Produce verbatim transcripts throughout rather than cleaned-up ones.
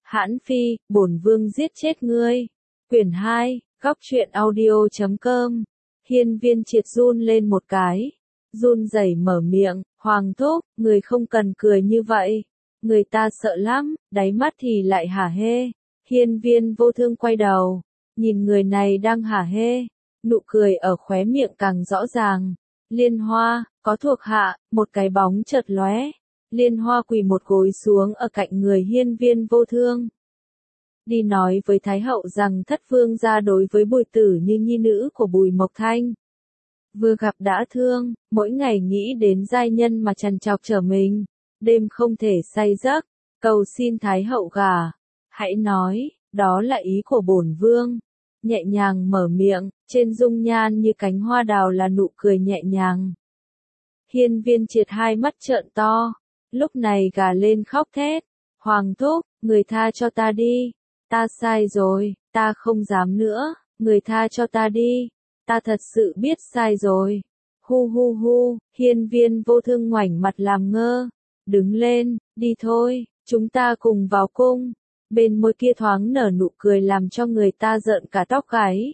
Hãn Phi, bổn vương giết chết ngươi. Quyển hai, góc truyện audio chấm com. Hiên Viên Triệt run lên một cái, run rẩy mở miệng, Hoàng thúc, người không cần cười như vậy. Người ta sợ lắm, đáy mắt thì lại hả hê. Hiên Viên Vô Thương quay đầu, nhìn người này đang hả hê, nụ cười ở khóe miệng càng rõ ràng. Liên Hoa, có thuộc hạ, một cái bóng chợt lóe. Liên Hoa quỳ một gối xuống ở cạnh người Hiên Viên Vô Thương. Đi nói với Thái hậu rằng thất vương gia đối với Bùi Tử như nhi nữ của Bùi Mộc Thanh. Vừa gặp đã thương, mỗi ngày nghĩ đến giai nhân mà trằn trọc trở mình, đêm không thể say giấc, cầu xin Thái hậu gả. Hãy nói, đó là ý của bổn vương. Nhẹ nhàng mở miệng, trên dung nhan như cánh hoa đào là nụ cười nhẹ nhàng. Hiên Viên Triệt hai mắt trợn to, lúc này gà lên khóc thét. Hoàng thúc, người tha cho ta đi. Ta sai rồi, ta không dám nữa, người tha cho ta đi. Ta thật sự biết sai rồi. Hu hu hu, Hiên Viên Vô Thương ngoảnh mặt làm ngơ. Đứng lên, đi thôi, chúng ta cùng vào cung. Bên môi kia thoáng nở nụ cười làm cho người ta rợn cả tóc gáy.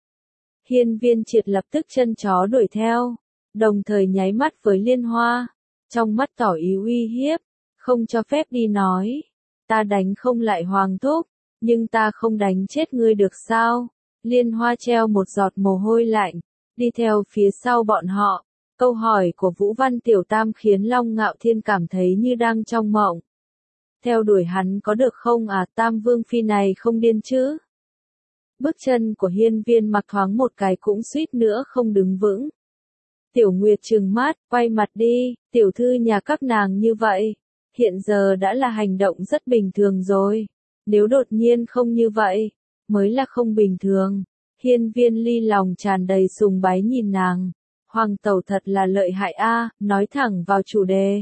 Hiên Viên Triệt lập tức chân chó đuổi theo, đồng thời nháy mắt với Liên Hoa, trong mắt tỏ ý uy hiếp, không cho phép đi nói. Ta đánh không lại Hoàng thúc, nhưng ta không đánh chết ngươi được sao? Liên Hoa treo một giọt mồ hôi lạnh, đi theo phía sau bọn họ. Câu hỏi của Vũ Văn Tiểu Tam khiến Long Ngạo Thiên cảm thấy như đang trong mộng. Theo đuổi hắn có được không à? Tam Vương Phi này không điên chứ? Bước chân của Hiên Viên Mặc thoáng một cái cũng suýt nữa không đứng vững. Tiểu Nguyệt trừng mắt, quay mặt đi, tiểu thư nhà các nàng như vậy, hiện giờ đã là hành động rất bình thường rồi. Nếu đột nhiên không như vậy, mới là không bình thường. Hiên Viên Ly lòng tràn đầy sùng bái nhìn nàng. Hoàng tẩu thật là lợi hại a, nói thẳng vào chủ đề.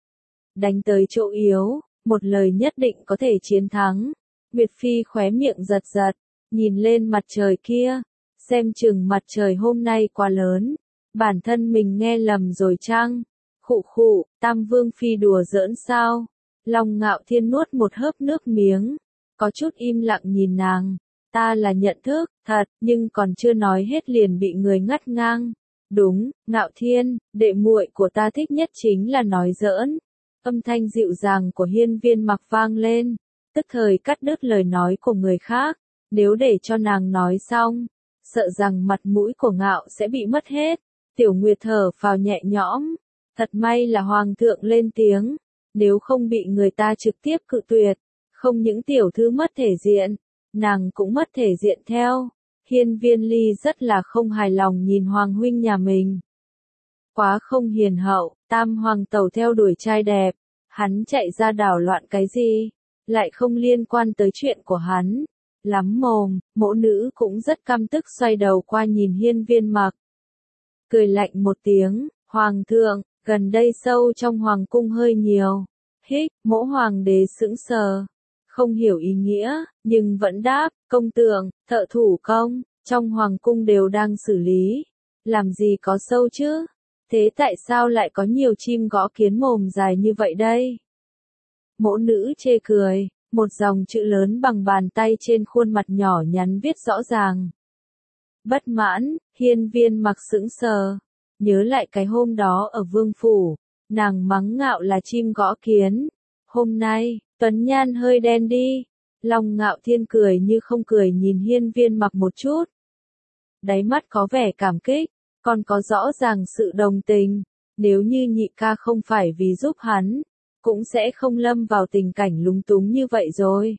Đánh tới chỗ yếu, một lời nhất định có thể chiến thắng. Nguyệt Phi khóe miệng giật giật, nhìn lên mặt trời kia, xem chừng mặt trời hôm nay quá lớn. Bản thân mình nghe lầm rồi chăng? Khụ khụ, Tam Vương Phi đùa giỡn sao? Long Ngạo Thiên nuốt một hớp nước miếng, có chút im lặng nhìn nàng. Ta là nhận thức, thật, nhưng còn chưa nói hết liền bị người ngắt ngang. Đúng, Ngạo Thiên, đệ muội của ta thích nhất chính là nói giỡn. Âm thanh dịu dàng của Hiên Viên Mặc vang lên, tức thời cắt đứt lời nói của người khác. Nếu để cho nàng nói xong, sợ rằng mặt mũi của Ngạo sẽ bị mất hết. Tiểu Nguyệt thở phào nhẹ nhõm, thật may là Hoàng thượng lên tiếng, nếu không bị người ta trực tiếp cự tuyệt, không những tiểu thư mất thể diện, nàng cũng mất thể diện theo. Hiên Viên Ly rất là không hài lòng nhìn Hoàng huynh nhà mình. Quá không hiền hậu, Tam Hoàng tẩu theo đuổi trai đẹp, hắn chạy ra đảo loạn cái gì, lại không liên quan tới chuyện của hắn. Lắm mồm, mỗ nữ cũng rất căm tức xoay đầu qua nhìn Hiên Viên Mặc. Cười lạnh một tiếng, Hoàng thượng, gần đây sâu trong Hoàng cung hơi nhiều. Hích, mỗ Hoàng đế sững sờ, không hiểu ý nghĩa, nhưng vẫn đáp, công tượng, thợ thủ công, trong Hoàng cung đều đang xử lý. Làm gì có sâu chứ? Thế tại sao lại có nhiều chim gõ kiến mồm dài như vậy đây? Mỗ nữ chê cười, một dòng chữ lớn bằng bàn tay trên khuôn mặt nhỏ nhắn viết rõ ràng. Bất mãn, Hiên Viên Mặc sững sờ, nhớ lại cái hôm đó ở Vương Phủ, nàng mắng Ngạo là chim gõ kiến. Hôm nay, Tuấn Nhan hơi đen đi. Long Ngạo Thiên cười như không cười nhìn Hiên Viên Mặc một chút. Đáy mắt có vẻ cảm kích, còn có rõ ràng sự đồng tình. Nếu như nhị ca không phải vì giúp hắn, cũng sẽ không lâm vào tình cảnh lúng túng như vậy rồi.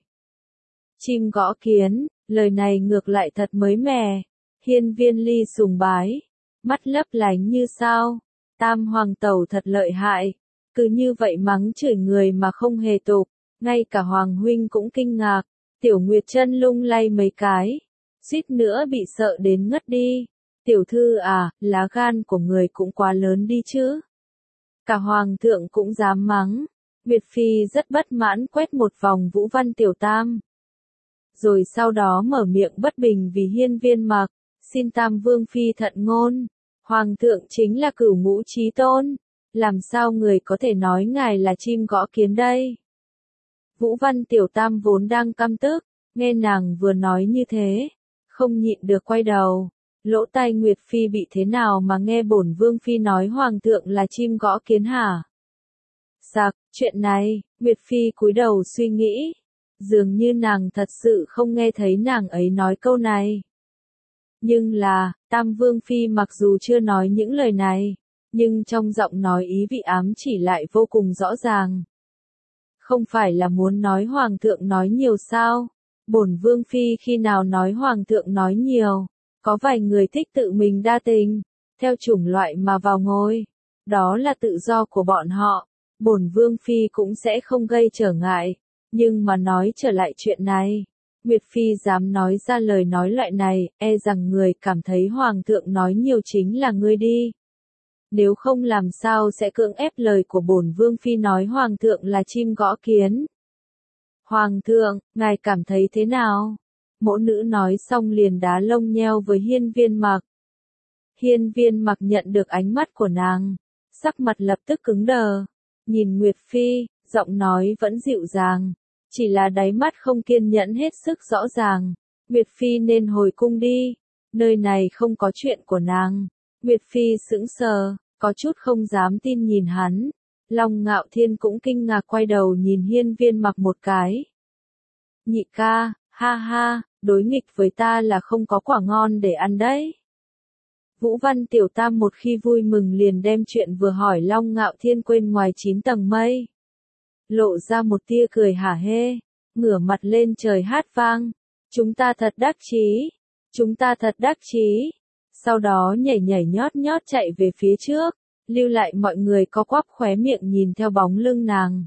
Chim gõ kiến, lời này ngược lại thật mới mẻ. Hiên Viên Ly sùng bái, mắt lấp lánh như sao. Tam Hoàng tẩu thật lợi hại, cứ như vậy mắng chửi người mà không hề tục, ngay cả Hoàng huynh cũng kinh ngạc. Tiểu Nguyệt chân lung lay mấy cái, suýt nữa bị sợ đến ngất đi. Tiểu thư à, lá gan của người cũng quá lớn đi chứ. Cả Hoàng thượng cũng dám mắng. Nguyệt Phi rất bất mãn quét một vòng Vũ Văn Tiểu Tam. Rồi sau đó mở miệng bất bình vì Hiên Viên Mặc. Xin Tam Vương Phi thận ngôn. Hoàng thượng chính là cửu ngũ chí tôn. Làm sao người có thể nói ngài là chim gõ kiến đây? Vũ Văn Tiểu Tam vốn đang căm tức, nghe nàng vừa nói như thế, không nhịn được quay đầu. Lỗ tai Nguyệt Phi bị thế nào mà nghe bổn Vương Phi nói Hoàng thượng là chim gõ kiến hả? Sặc, chuyện này, Nguyệt Phi cúi đầu suy nghĩ. Dường như nàng thật sự không nghe thấy nàng ấy nói câu này. Nhưng là, Tam Vương Phi mặc dù chưa nói những lời này, nhưng trong giọng nói ý vị ám chỉ lại vô cùng rõ ràng. Không phải là muốn nói Hoàng thượng nói nhiều sao? Bổn Vương Phi khi nào nói Hoàng thượng nói nhiều? Có vài người thích tự mình đa tình, theo chủng loại mà vào ngôi. Đó là tự do của bọn họ. Bổn Vương Phi cũng sẽ không gây trở ngại. Nhưng mà nói trở lại chuyện này, Nguyệt Phi dám nói ra lời nói loại này, e rằng người cảm thấy Hoàng thượng nói nhiều chính là ngươi đi. Nếu không làm sao sẽ cưỡng ép lời của bổn Vương Phi nói Hoàng thượng là chim gõ kiến. Hoàng thượng, ngài cảm thấy thế nào? Mỗ nữ nói xong liền đá lông nheo với Hiên Viên Mặc. Hiên Viên Mặc nhận được ánh mắt của nàng, sắc mặt lập tức cứng đờ, nhìn Nguyệt Phi, giọng nói vẫn dịu dàng, chỉ là đáy mắt không kiên nhẫn hết sức rõ ràng. Nguyệt Phi nên hồi cung đi, nơi này không có chuyện của nàng. Nguyệt Phi sững sờ, có chút không dám tin nhìn hắn. Long Ngạo Thiên cũng kinh ngạc quay đầu nhìn Hiên Viên Mặc một cái. Nhị ca, ha ha, đối nghịch với ta là không có quả ngon để ăn đấy. Vũ Văn Tiểu Tam một khi vui mừng liền đem chuyện vừa hỏi Long Ngạo Thiên quên ngoài chín tầng mây. Lộ ra một tia cười hả hê, ngửa mặt lên trời hát vang. Chúng ta thật đắc chí, chúng ta thật đắc chí. Sau đó nhảy nhảy nhót nhót chạy về phía trước, lưu lại mọi người co quắp khóe miệng nhìn theo bóng lưng nàng.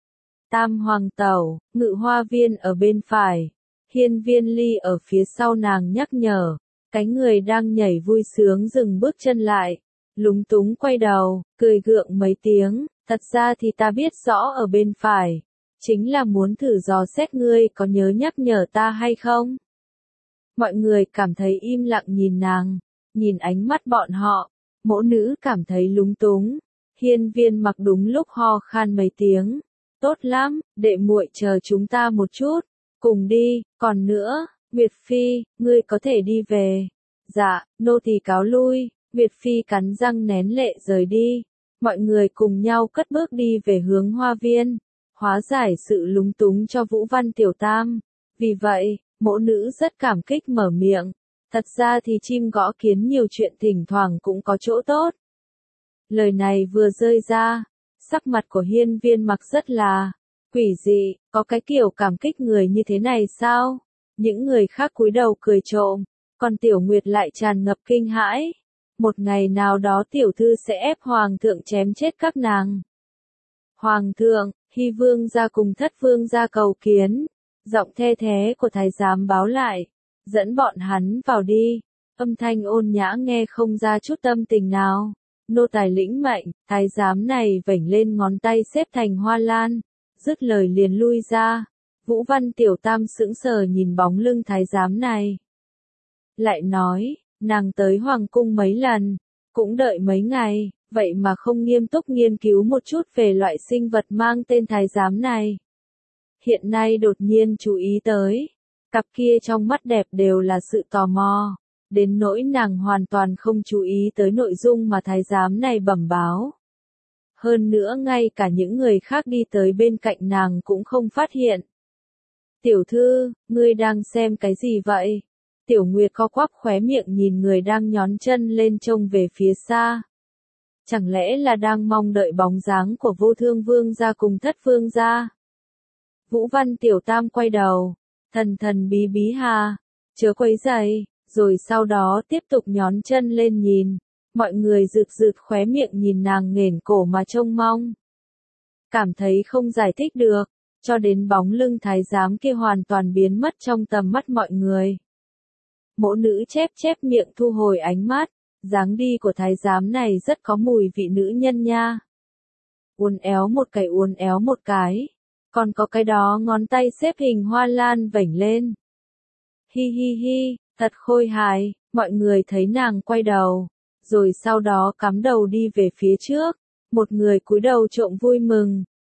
Tam Hoàng Tẩu, Ngự Hoa Viên ở bên phải, Hiên Viên Ly ở phía sau nàng nhắc nhở. Cái người đang nhảy vui sướng dừng bước chân lại, lúng túng quay đầu, cười gượng mấy tiếng, thật ra thì ta biết rõ ở bên phải, chính là muốn thử dò xét ngươi có nhớ nhắc nhở ta hay không. Mọi người cảm thấy im lặng nhìn nàng, nhìn ánh mắt bọn họ, mỗ nữ cảm thấy lúng túng. Hiên Viên Mặc đúng lúc ho khan mấy tiếng, tốt lắm, đệ muội chờ chúng ta một chút, cùng đi, còn nữa. Nguyệt Phi, ngươi có thể đi về. Dạ, nô tỳ cáo lui. Nguyệt Phi cắn răng nén lệ rời đi. Mọi người cùng nhau cất bước đi về hướng hoa viên, hóa giải sự lúng túng cho Vũ Văn Tiểu Tam. Vì vậy, mỗ nữ rất cảm kích mở miệng. Thật ra thì chim gõ kiến nhiều chuyện thỉnh thoảng cũng có chỗ tốt. Lời này vừa rơi ra, sắc mặt của Hiên Viên Mặc rất là quỷ dị, có cái kiểu cảm kích người như thế này sao? Những người khác cúi đầu cười trộm, còn Tiểu Nguyệt lại tràn ngập kinh hãi. Một ngày nào đó tiểu thư sẽ ép Hoàng thượng chém chết các nàng. Hoàng thượng, Hy Vương gia cùng Thất Vương gia cầu kiến. Giọng the thé của thái giám báo lại, dẫn bọn hắn vào đi. Âm thanh ôn nhã nghe không ra chút tâm tình nào. Nô tài lĩnh mệnh, thái giám này vểnh lên ngón tay xếp thành hoa lan, dứt lời liền lui ra. Vũ Văn Tiểu Tam sững sờ nhìn bóng lưng thái giám này. Lại nói, nàng tới Hoàng cung mấy lần, cũng đợi mấy ngày, vậy mà không nghiêm túc nghiên cứu một chút về loại sinh vật mang tên thái giám này. Hiện nay đột nhiên chú ý tới, cặp kia trong mắt đẹp đều là sự tò mò, đến nỗi nàng hoàn toàn không chú ý tới nội dung mà thái giám này bẩm báo. Hơn nữa ngay cả những người khác đi tới bên cạnh nàng cũng không phát hiện. Tiểu thư, ngươi đang xem cái gì vậy? Tiểu Nguyệt co quắp khóe miệng nhìn người đang nhón chân lên trông về phía xa. Chẳng lẽ là đang mong đợi bóng dáng của Vô Thương Vương gia cùng Thất Vương gia? Vũ Văn Tiểu Tam quay đầu, thần thần bí bí hà, chớ quấy rầy, rồi sau đó tiếp tục nhón chân lên nhìn. Mọi người rực rực khóe miệng nhìn nàng nghển cổ mà trông mong. Cảm thấy không giải thích được, cho đến bóng lưng thái giám kia hoàn toàn biến mất trong tầm mắt mọi người. Mỗ nữ chép chép miệng thu hồi ánh mắt, dáng đi của thái giám này rất có mùi vị nữ nhân nha. Uốn éo một cái uốn éo một cái, còn có cái đó ngón tay xếp hình hoa lan vểnh lên. Hi hi hi, thật khôi hài, mọi người thấy nàng quay đầu, rồi sau đó cắm đầu đi về phía trước, một người cúi đầu trộm vui mừng,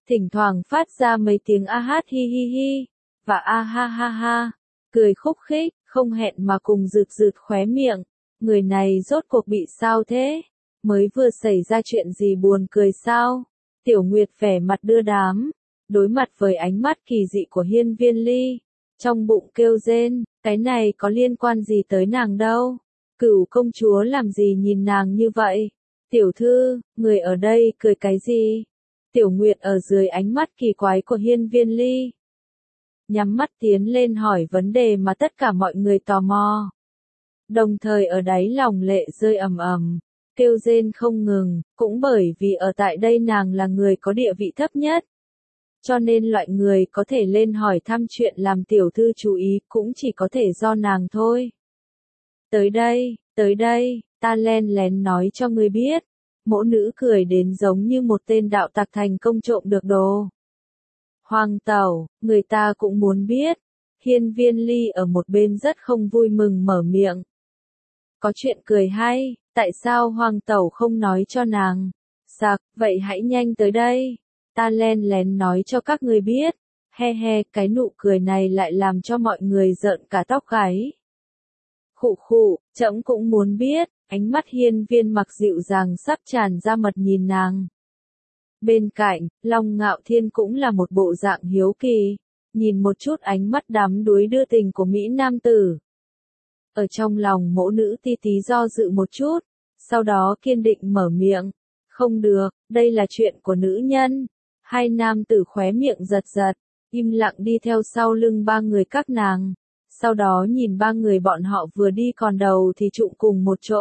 thỉnh thoảng phát ra mấy tiếng a hát hi hi hi, và a ha ha ha, cười khúc khích, không hẹn mà cùng rượt rượt khóe miệng. Người này rốt cuộc bị sao thế? Mới vừa xảy ra chuyện gì buồn cười sao? Tiểu Nguyệt vẻ mặt đưa đám, đối mặt với ánh mắt kỳ dị của Hiên Viên Ly, trong bụng kêu rên, cái này có liên quan gì tới nàng đâu? Cửu công chúa làm gì nhìn nàng như vậy? Tiểu thư, người ở đây cười cái gì? Tiểu Nguyệt ở dưới ánh mắt kỳ quái của Hiên Viên Ly, nhắm mắt tiến lên hỏi vấn đề mà tất cả mọi người tò mò. Đồng thời ở đáy lòng lệ rơi ầm ầm, kêu rên không ngừng, cũng bởi vì ở tại đây nàng là người có địa vị thấp nhất. Cho nên loại người có thể lên hỏi thăm chuyện làm tiểu thư chú ý cũng chỉ có thể do nàng thôi. Tới đây, tới đây, ta len lén nói cho ngươi biết. Mỗ nữ cười đến giống như một tên đạo tặc thành công trộm được đồ. Hoàng tẩu, người ta cũng muốn biết. Hiên Viên Ly ở một bên rất không vui mừng mở miệng. Có chuyện cười hay, tại sao hoàng tẩu không nói cho nàng? Sặc, vậy hãy nhanh tới đây. Ta len lén nói cho các người biết. He he, cái nụ cười này lại làm cho mọi người rợn cả tóc gáy. Khụ khụ, trẫm cũng muốn biết. Ánh mắt Hiên Viên Mặc dịu dàng sắp tràn ra mật nhìn nàng. Bên cạnh, Long Ngạo Thiên cũng là một bộ dạng hiếu kỳ, nhìn một chút ánh mắt đắm đuối đưa tình của Mỹ Nam Tử. Ở trong lòng mỗ nữ ti tí do dự một chút, sau đó kiên định mở miệng. Không được, đây là chuyện của nữ nhân. Hai nam tử khóe miệng giật giật, im lặng đi theo sau lưng ba người các nàng. Sau đó nhìn ba người bọn họ vừa đi còn đầu thì trụng cùng một chỗ.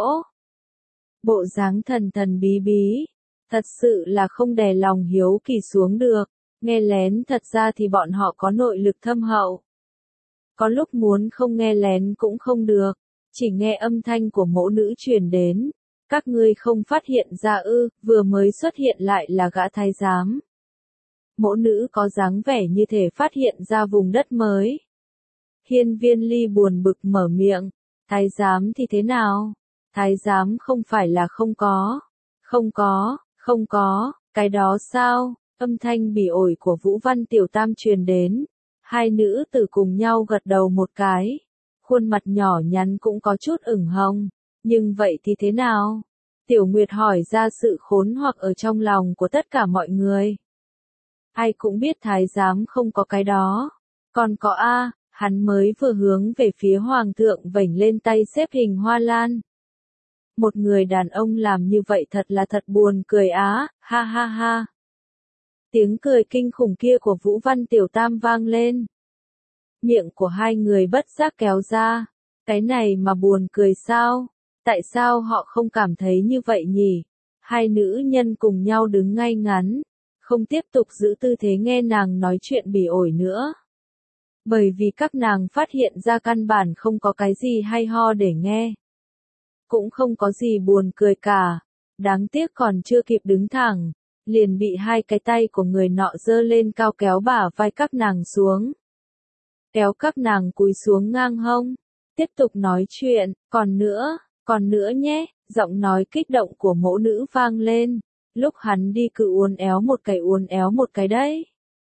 Bộ dáng thần thần bí bí, thật sự là không đè lòng hiếu kỳ xuống được, nghe lén thật ra thì bọn họ có nội lực thâm hậu. Có lúc muốn không nghe lén cũng không được, chỉ nghe âm thanh của mẫu nữ truyền đến. Các ngươi không phát hiện ra ư, vừa mới xuất hiện lại là gã thái giám. Mẫu nữ có dáng vẻ như thể phát hiện ra vùng đất mới. Hiên Viên Ly buồn bực mở miệng, thái giám thì thế nào? Thái giám không phải là không có. Không có, không có, cái đó sao? Âm thanh bỉ ổi của Vũ Văn Tiểu Tam truyền đến. Hai nữ tử cùng nhau gật đầu một cái. Khuôn mặt nhỏ nhắn cũng có chút ửng hồng. Nhưng vậy thì thế nào? Tiểu Nguyệt hỏi ra sự khốn hoặc ở trong lòng của tất cả mọi người. Ai cũng biết thái giám không có cái đó. Còn có A, hắn mới vừa hướng về phía hoàng thượng vểnh lên tay xếp hình hoa lan. Một người đàn ông làm như vậy thật là thật buồn cười á, ha ha ha. Tiếng cười kinh khủng kia của Vũ Văn Tiểu Tam vang lên. Miệng của hai người bất giác kéo ra. Cái này mà buồn cười sao? Tại sao họ không cảm thấy như vậy nhỉ? Hai nữ nhân cùng nhau đứng ngay ngắn, không tiếp tục giữ tư thế nghe nàng nói chuyện bỉ ổi nữa. Bởi vì các nàng phát hiện ra căn bản không có cái gì hay ho để nghe. Cũng không có gì buồn cười cả. Đáng tiếc còn chưa kịp đứng thẳng, liền bị hai cái tay của người nọ giơ lên cao kéo bả vai các nàng xuống. Kéo các nàng cúi xuống ngang hông. Tiếp tục nói chuyện, còn nữa, còn nữa nhé, giọng nói kích động của mẫu nữ vang lên. Lúc hắn đi cứ uốn éo một cái uốn éo một cái đấy.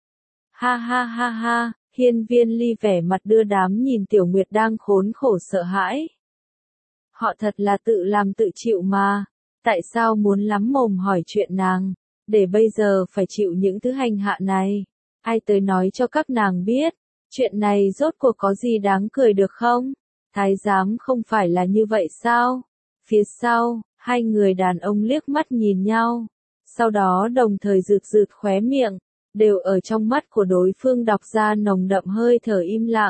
Ha ha ha ha, Hiên Viên Ly vẻ mặt đưa đám nhìn Tiểu Nguyệt đang khốn khổ sợ hãi. Họ thật là tự làm tự chịu mà, tại sao muốn lắm mồm hỏi chuyện nàng, để bây giờ phải chịu những thứ hành hạ này. Ai tới nói cho các nàng biết, chuyện này rốt cuộc có gì đáng cười được không? Thái giám không phải là như vậy sao? Phía sau, hai người đàn ông liếc mắt nhìn nhau, sau đó đồng thời rượt rượt khóe miệng, đều ở trong mắt của đối phương đọc ra nồng đậm hơi thở im lặng.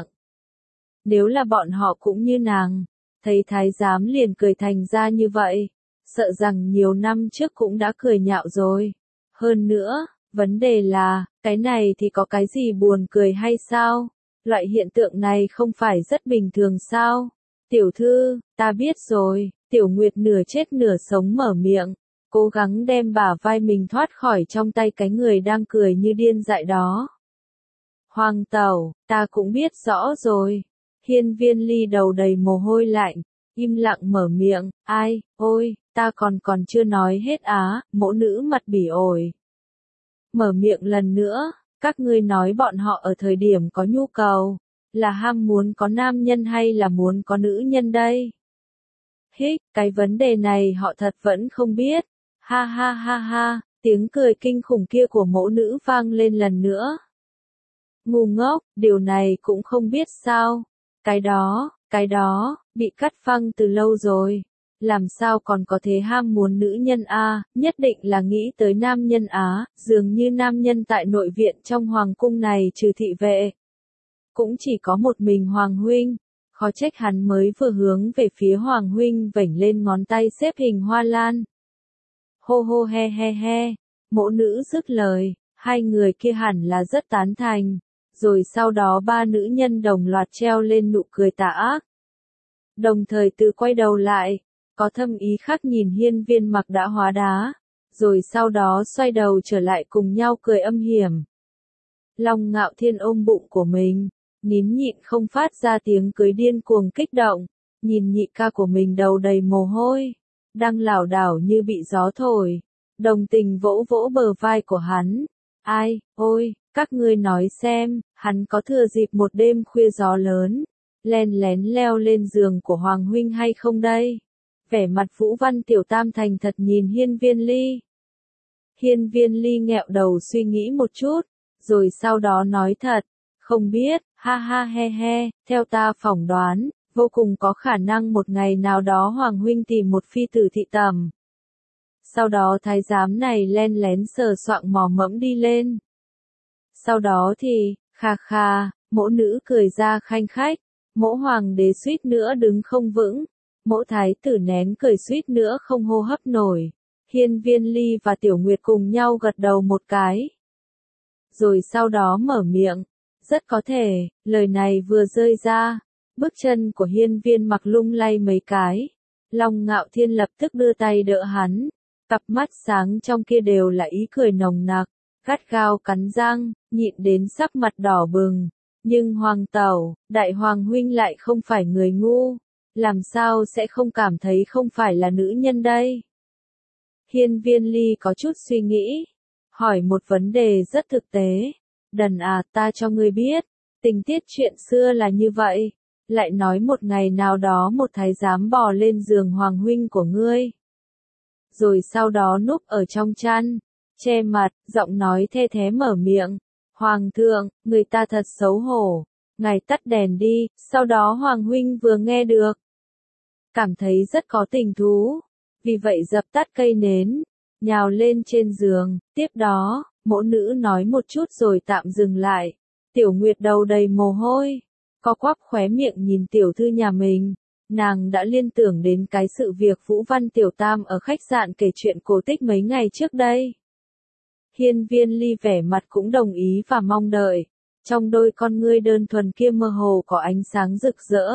Nếu là bọn họ cũng như nàng, thấy thái giám liền cười thành ra như vậy, sợ rằng nhiều năm trước cũng đã cười nhạo rồi. Hơn nữa, vấn đề là, cái này thì có cái gì buồn cười hay sao? Loại hiện tượng này không phải rất bình thường sao? Tiểu thư, ta biết rồi. Tiểu Nguyệt nửa chết nửa sống mở miệng, cố gắng đem bả vai mình thoát khỏi trong tay cái người đang cười như điên dại đó. Hoàng tẩu, ta cũng biết rõ rồi. Hiên Viên Ly đầu đầy mồ hôi lạnh, im lặng mở miệng, ai, ôi, ta còn còn chưa nói hết á, mẫu nữ mặt bỉ ổi. mở miệng lần nữa, các ngươi nói bọn họ ở thời điểm có nhu cầu, là ham muốn có nam nhân hay là muốn có nữ nhân đây? Hích, cái vấn đề này họ thật vẫn không biết. Ha ha ha ha, tiếng cười kinh khủng kia của mẫu nữ vang lên lần nữa. Ngu ngốc, điều này cũng không biết sao. Cái đó, cái đó, bị cắt phăng từ lâu rồi. Làm sao còn có thể ham muốn nữ nhân a, nhất định là nghĩ tới nam nhân á, dường như nam nhân tại nội viện trong hoàng cung này trừ thị vệ. Cũng chỉ có một mình Hoàng huynh, khó trách hắn mới vừa hướng về phía Hoàng huynh vểnh lên ngón tay xếp hình hoa lan. Hô hô he he he, mẫu nữ dứt lời, hai người kia hẳn là rất tán thành, rồi sau đó ba nữ nhân đồng loạt treo lên nụ cười tà ác. Đồng thời tự quay đầu lại, có thâm ý khác nhìn Hiên Viên Mặc đã hóa đá, rồi sau đó xoay đầu trở lại cùng nhau cười âm hiểm. Long Ngạo Thiên ôm bụng của mình, nín nhịn không phát ra tiếng cười điên cuồng kích động, nhìn nhị ca của mình đầu đầy mồ hôi, đang lảo đảo như bị gió thổi, đồng tình vỗ vỗ bờ vai của hắn. Ai, ôi, các ngươi nói xem, hắn có thừa dịp một đêm khuya gió lớn, len lén leo lên giường của Hoàng huynh hay không đây? Vẻ mặt Vũ Văn Tiểu Tam thành thật nhìn Hiên Viên Ly. Hiên Viên Ly nghẹo đầu suy nghĩ một chút, rồi sau đó nói thật, không biết, ha ha he he, theo ta phỏng đoán, vô cùng có khả năng một ngày nào đó Hoàng huynh tìm một phi tử thị tẩm. Sau đó thái giám này len lén sờ soạng mò mẫm đi lên. Sau đó thì, kha kha, mẫu nữ cười ra khanh khách, mẫu hoàng đế suýt nữa đứng không vững, mẫu thái tử nén cười suýt nữa không hô hấp nổi. Hiên Viên Ly và Tiểu Nguyệt cùng nhau gật đầu một cái. Rồi sau đó mở miệng, rất có thể, lời này vừa rơi ra, bước chân của Hiên Viên Mặc lung lay mấy cái. Long Ngạo Thiên lập tức đưa tay đỡ hắn, cặp mắt sáng trong kia đều là ý cười nồng nặc, gắt gao cắn răng, nhịn đến sắc mặt đỏ bừng. Nhưng Hoàng tẩu, đại hoàng huynh lại không phải người ngu, làm sao sẽ không cảm thấy không phải là nữ nhân đây? Hiên Viên Ly có chút suy nghĩ, hỏi một vấn đề rất thực tế. Đần à, ta cho ngươi biết, tình tiết chuyện xưa là như vậy, lại nói một ngày nào đó một thái giám bò lên giường hoàng huynh của ngươi. Rồi sau đó núp ở trong chăn, che mặt, giọng nói the thé mở miệng. Hoàng thượng, người ta thật xấu hổ, ngài tắt đèn đi, sau đó hoàng huynh vừa nghe được. Cảm thấy rất có tình thú, vì vậy dập tắt cây nến, nhào lên trên giường, tiếp đó, mẫu nữ nói một chút rồi tạm dừng lại. Tiểu Nguyệt đầu đầy mồ hôi, co quắp khóe miệng nhìn tiểu thư nhà mình, nàng đã liên tưởng đến cái sự việc Vũ Văn Tiểu Tam ở khách sạn kể chuyện cổ tích mấy ngày trước đây. Hiên Viên Ly vẻ mặt cũng đồng ý và mong đợi, trong đôi con ngươi đơn thuần kia mơ hồ có ánh sáng rực rỡ.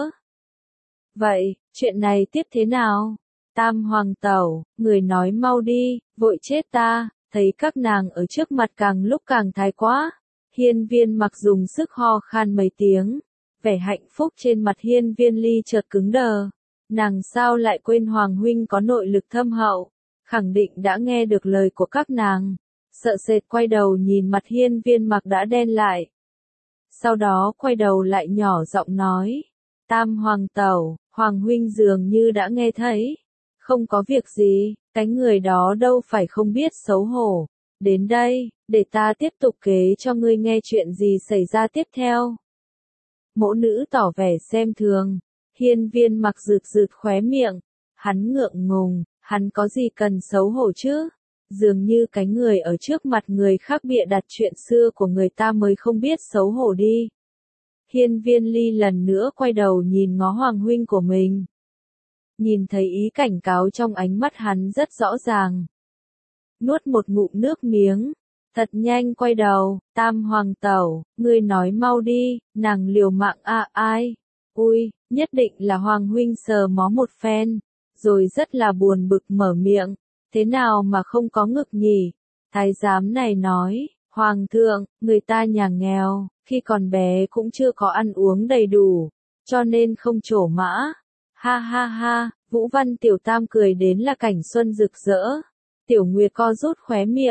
Vậy, chuyện này tiếp thế nào? Tam hoàng tẩu, người nói mau đi, vội chết ta, thấy các nàng ở trước mặt càng lúc càng thái quá. Hiên Viên Mặc dùng sức ho khan mấy tiếng, vẻ hạnh phúc trên mặt Hiên Viên Ly chợt cứng đờ. Nàng sao lại quên Hoàng huynh có nội lực thâm hậu, khẳng định đã nghe được lời của các nàng. Sợ sệt quay đầu nhìn mặt Hiên Viên Mặc đã đen lại. Sau đó quay đầu lại nhỏ giọng nói, Tam hoàng tẩu, Hoàng huynh dường như đã nghe thấy. Không có việc gì, cái người đó đâu phải không biết xấu hổ. Đến đây, để ta tiếp tục kể cho ngươi nghe chuyện gì xảy ra tiếp theo. Mẫu nữ tỏ vẻ xem thường, Hiên Viên Mặc rực rực khóe miệng, hắn ngượng ngùng, hắn có gì cần xấu hổ chứ? Dường như cái người ở trước mặt người khác bịa đặt chuyện xưa của người ta mới không biết xấu hổ đi. Hiên Viên Ly lần nữa quay đầu nhìn ngó Hoàng huynh của mình. Nhìn thấy ý cảnh cáo trong ánh mắt hắn rất rõ ràng. Nuốt một ngụm nước miếng, thật nhanh quay đầu, Tam hoàng tẩu, ngươi nói mau đi, nàng liều mạng à ai? Ui, nhất định là Hoàng huynh sờ mó một phen, rồi rất là buồn bực mở miệng, thế nào mà không có ngực nhỉ? Thái giám này nói, Hoàng thượng, người ta nhà nghèo, khi còn bé cũng chưa có ăn uống đầy đủ, cho nên không trổ mã. Ha ha ha, Vũ Văn Tiểu Tam cười đến là cảnh xuân rực rỡ. Tiểu Nguyệt co rút khóe miệng,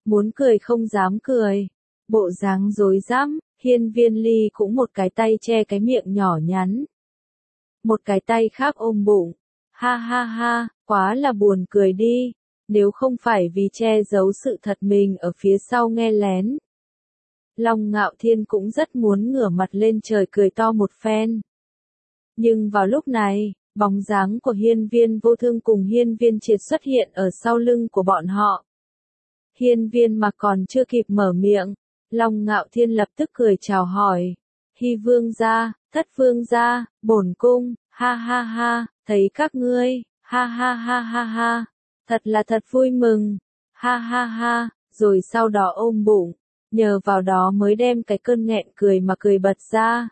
muốn cười không dám cười. Bộ dáng rối rắm, Hiên Viên Ly cũng một cái tay che cái miệng nhỏ nhắn. Một cái tay khác ôm bụng. Ha ha ha, quá là buồn cười đi. Nếu không phải vì che giấu sự thật mình ở phía sau nghe lén. Long Ngạo Thiên cũng rất muốn ngửa mặt lên trời cười to một phen. Nhưng vào lúc này, bóng dáng của Hiên Viên Vô Thương cùng Hiên Viên Triệt xuất hiện ở sau lưng của bọn họ. Hiên Viên mà còn chưa kịp mở miệng, Long Ngạo Thiên lập tức cười chào hỏi. Hy vương gia, Thất vương gia, bổn cung, ha ha ha, thấy các ngươi, ha ha ha ha ha, thật là thật vui mừng, ha ha ha, rồi sau đó ôm bụng, nhờ vào đó mới đem cái cơn nghẹn cười mà cười bật ra.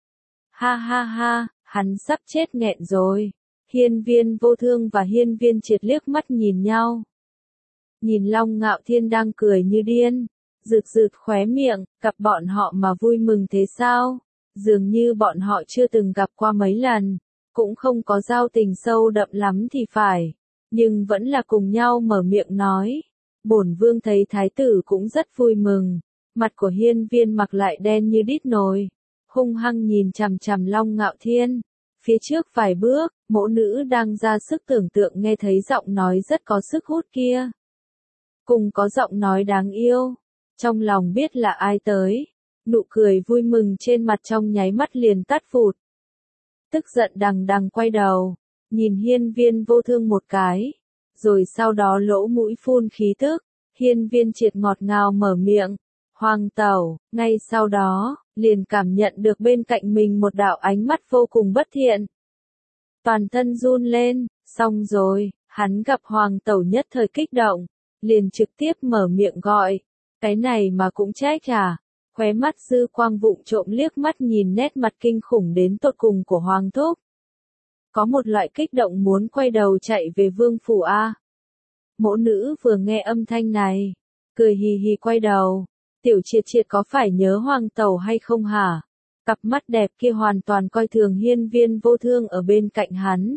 Ha ha ha, hắn sắp chết nghẹn rồi. Hiên Viên Vô Thương và Hiên Viên Triệt liếc mắt nhìn nhau. Nhìn Long Ngạo Thiên đang cười như điên, rực rực khóe miệng, gặp bọn họ mà vui mừng thế sao? Dường như bọn họ chưa từng gặp qua mấy lần, cũng không có giao tình sâu đậm lắm thì phải, nhưng vẫn là cùng nhau mở miệng nói. Bổn vương thấy thái tử cũng rất vui mừng, mặt của Hiên Viên mặc lại đen như đít nồi, hung hăng nhìn chằm chằm Long Ngạo Thiên. Phía trước vài bước, mẫu nữ đang ra sức tưởng tượng nghe thấy giọng nói rất có sức hút kia. Cùng có giọng nói đáng yêu, trong lòng biết là ai tới, nụ cười vui mừng trên mặt trong nháy mắt liền tắt phụt. Tức giận đằng đằng quay đầu, nhìn Hiên Viên Vô Thương một cái, rồi sau đó lỗ mũi phun khí tức, Hiên Viên Triệt ngọt ngào mở miệng, Hoàng tẩu, ngay sau đó, liền cảm nhận được bên cạnh mình một đạo ánh mắt vô cùng bất thiện. Toàn thân run lên, xong rồi, hắn gặp Hoàng tẩu nhất thời kích động, liền trực tiếp mở miệng gọi, cái này mà cũng trách à, khóe mắt dư quang vụng trộm liếc mắt nhìn nét mặt kinh khủng đến tột cùng của Hoàng thúc. Có một loại kích động muốn quay đầu chạy về vương phủ a. Mẫu nữ vừa nghe âm thanh này, cười hì hì quay đầu. Tiểu Triệt Triệt có phải nhớ Hoàng tẩu hay không hả? Cặp mắt đẹp kia hoàn toàn coi thường Hiên Viên Vô Thương ở bên cạnh hắn.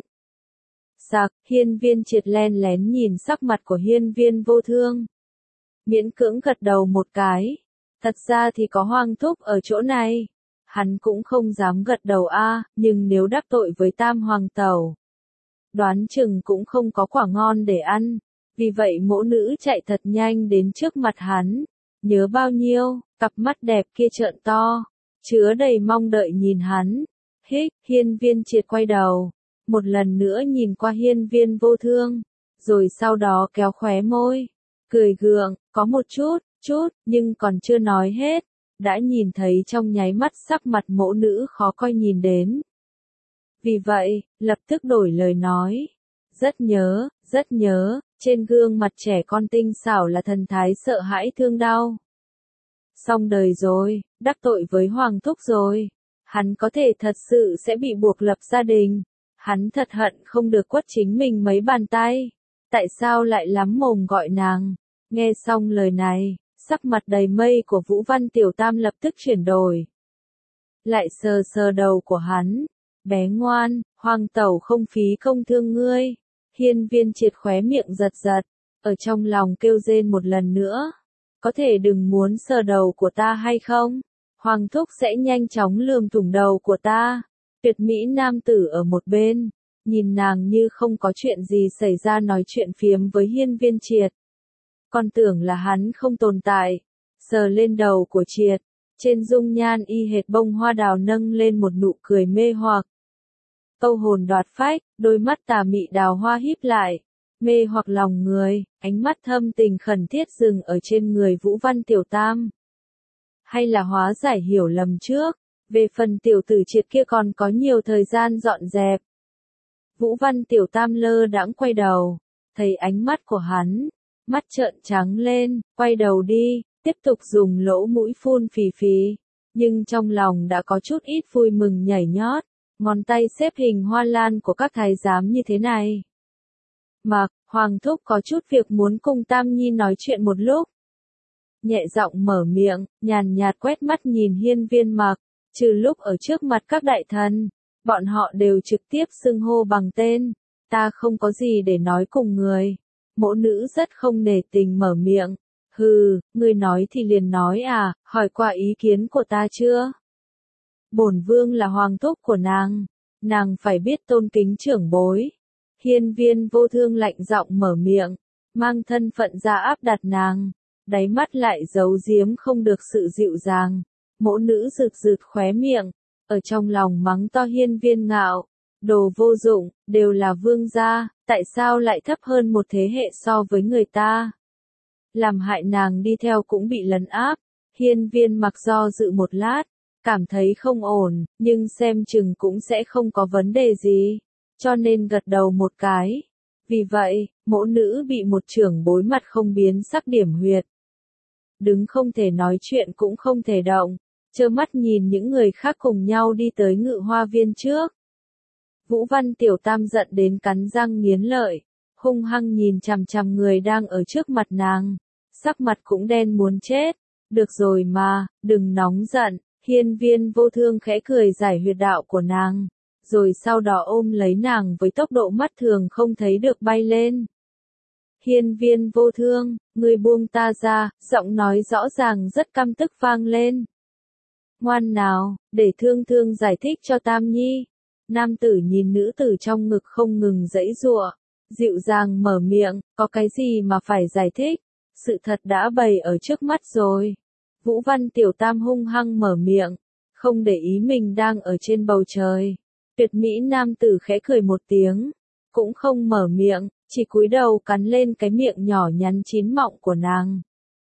Sạc, Hiên Viên Triệt len lén nhìn sắc mặt của Hiên Viên Vô Thương. Miễn cưỡng gật đầu một cái. Thật ra thì có Hoàng thúc ở chỗ này. Hắn cũng không dám gật đầu a, nhưng nếu đắc tội với Tam Hoàng tẩu, đoán chừng cũng không có quả ngon để ăn. Vì vậy mẫu nữ chạy thật nhanh đến trước mặt hắn. Nhớ bao nhiêu, cặp mắt đẹp kia trợn to, chứa đầy mong đợi nhìn hắn. Hích, Hiên Viên Triệt quay đầu, một lần nữa nhìn qua Hiên Viên Vô Thương, rồi sau đó kéo khóe môi, cười gượng, có một chút, chút, nhưng còn chưa nói hết, đã nhìn thấy trong nháy mắt sắc mặt mẫu nữ khó coi nhìn đến. Vì vậy, lập tức đổi lời nói, rất nhớ, rất nhớ. Trên gương mặt trẻ con tinh xảo là thần thái sợ hãi thương đau. Xong đời rồi, đắc tội với Hoàng thúc rồi. Hắn có thể thật sự sẽ bị buộc lập gia đình. Hắn thật hận không được quất chính mình mấy bàn tay. Tại sao lại lắm mồm gọi nàng? Nghe xong lời này, sắc mặt đầy mây của Vũ Văn Tiểu Tam lập tức chuyển đổi. Lại sờ sờ đầu của hắn. Bé ngoan, Hoàng tẩu không phí công thương ngươi. Hiên Viên Triệt khóe miệng giật giật, ở trong lòng kêu rên một lần nữa. Có thể đừng muốn sờ đầu của ta hay không? Hoàng thúc sẽ nhanh chóng lườm thủng đầu của ta. Tuyệt mỹ nam tử ở một bên, nhìn nàng như không có chuyện gì xảy ra nói chuyện phiếm với Hiên Viên Triệt. Còn tưởng là hắn không tồn tại, sờ lên đầu của Triệt, trên dung nhan y hệt bông hoa đào nâng lên một nụ cười mê hoặc. Câu hồn đoạt phách, đôi mắt tà mị đào hoa híp lại, mê hoặc lòng người, ánh mắt thâm tình khẩn thiết dừng ở trên người Vũ Văn Tiểu Tam. Hay là hóa giải hiểu lầm trước, về phần tiểu tử Triệt kia còn có nhiều thời gian dọn dẹp. Vũ Văn Tiểu Tam lơ đãng quay đầu, thấy ánh mắt của hắn, mắt trợn trắng lên, quay đầu đi, tiếp tục dùng lỗ mũi phun phì phì, nhưng trong lòng đã có chút ít vui mừng nhảy nhót. Ngón tay xếp hình hoa lan của các thái giám như thế này. Mặc, Hoàng thúc có chút việc muốn cùng Tam Nhi nói chuyện một lúc. Nhẹ giọng mở miệng, nhàn nhạt quét mắt nhìn Hiên Viên Mặc, trừ lúc ở trước mặt các đại thần, bọn họ đều trực tiếp xưng hô bằng tên. Ta không có gì để nói cùng người. Mẫu nữ rất không nể tình mở miệng, Hừ, ngươi nói thì liền nói à, hỏi qua ý kiến của ta chưa? Bổn vương là hoàng thúc của nàng, nàng phải biết tôn kính trưởng bối. Hiên Viên Vô Thương lạnh giọng mở miệng, mang thân phận ra áp đặt nàng, đáy mắt lại giấu giếm không được sự dịu dàng. Mỗ nữ rực rực khóe miệng, ở trong lòng mắng to Hiên Viên Ngạo, đồ vô dụng, đều là vương gia, tại sao lại thấp hơn một thế hệ so với người ta? Làm hại nàng đi theo cũng bị lấn áp. Hiên Viên mặc do dự một lát, cảm thấy không ổn, nhưng xem chừng cũng sẽ không có vấn đề gì, cho nên gật đầu một cái. Vì vậy, mỗ nữ bị một trưởng bối mặt không biến sắc điểm huyệt. Đứng không thể nói chuyện cũng không thể động, trơ mắt nhìn những người khác cùng nhau đi tới Ngự Hoa Viên trước. Vũ Văn Tiểu Tam giận đến cắn răng nghiến lợi, hung hăng nhìn chằm chằm người đang ở trước mặt nàng, sắc mặt cũng đen muốn chết. Được rồi mà, đừng nóng giận. Hiên Viên Vô Thương khẽ cười giải huyệt đạo của nàng, rồi sau đó ôm lấy nàng với tốc độ mắt thường không thấy được bay lên. Hiên Viên Vô Thương, ngươi buông ta ra, giọng nói rõ ràng rất căm tức vang lên. Ngoan nào, để Thương Thương giải thích cho Tam Nhi. Nam tử nhìn nữ tử trong ngực không ngừng giãy giụa, dịu dàng mở miệng, có cái gì mà phải giải thích, sự thật đã bày ở trước mắt rồi. Vũ Văn Tiểu Tam hung hăng mở miệng, không để ý mình đang ở trên bầu trời. Tuyệt mỹ nam tử khẽ cười một tiếng, cũng không mở miệng, chỉ cúi đầu cắn lên cái miệng nhỏ nhắn chín mọng của nàng.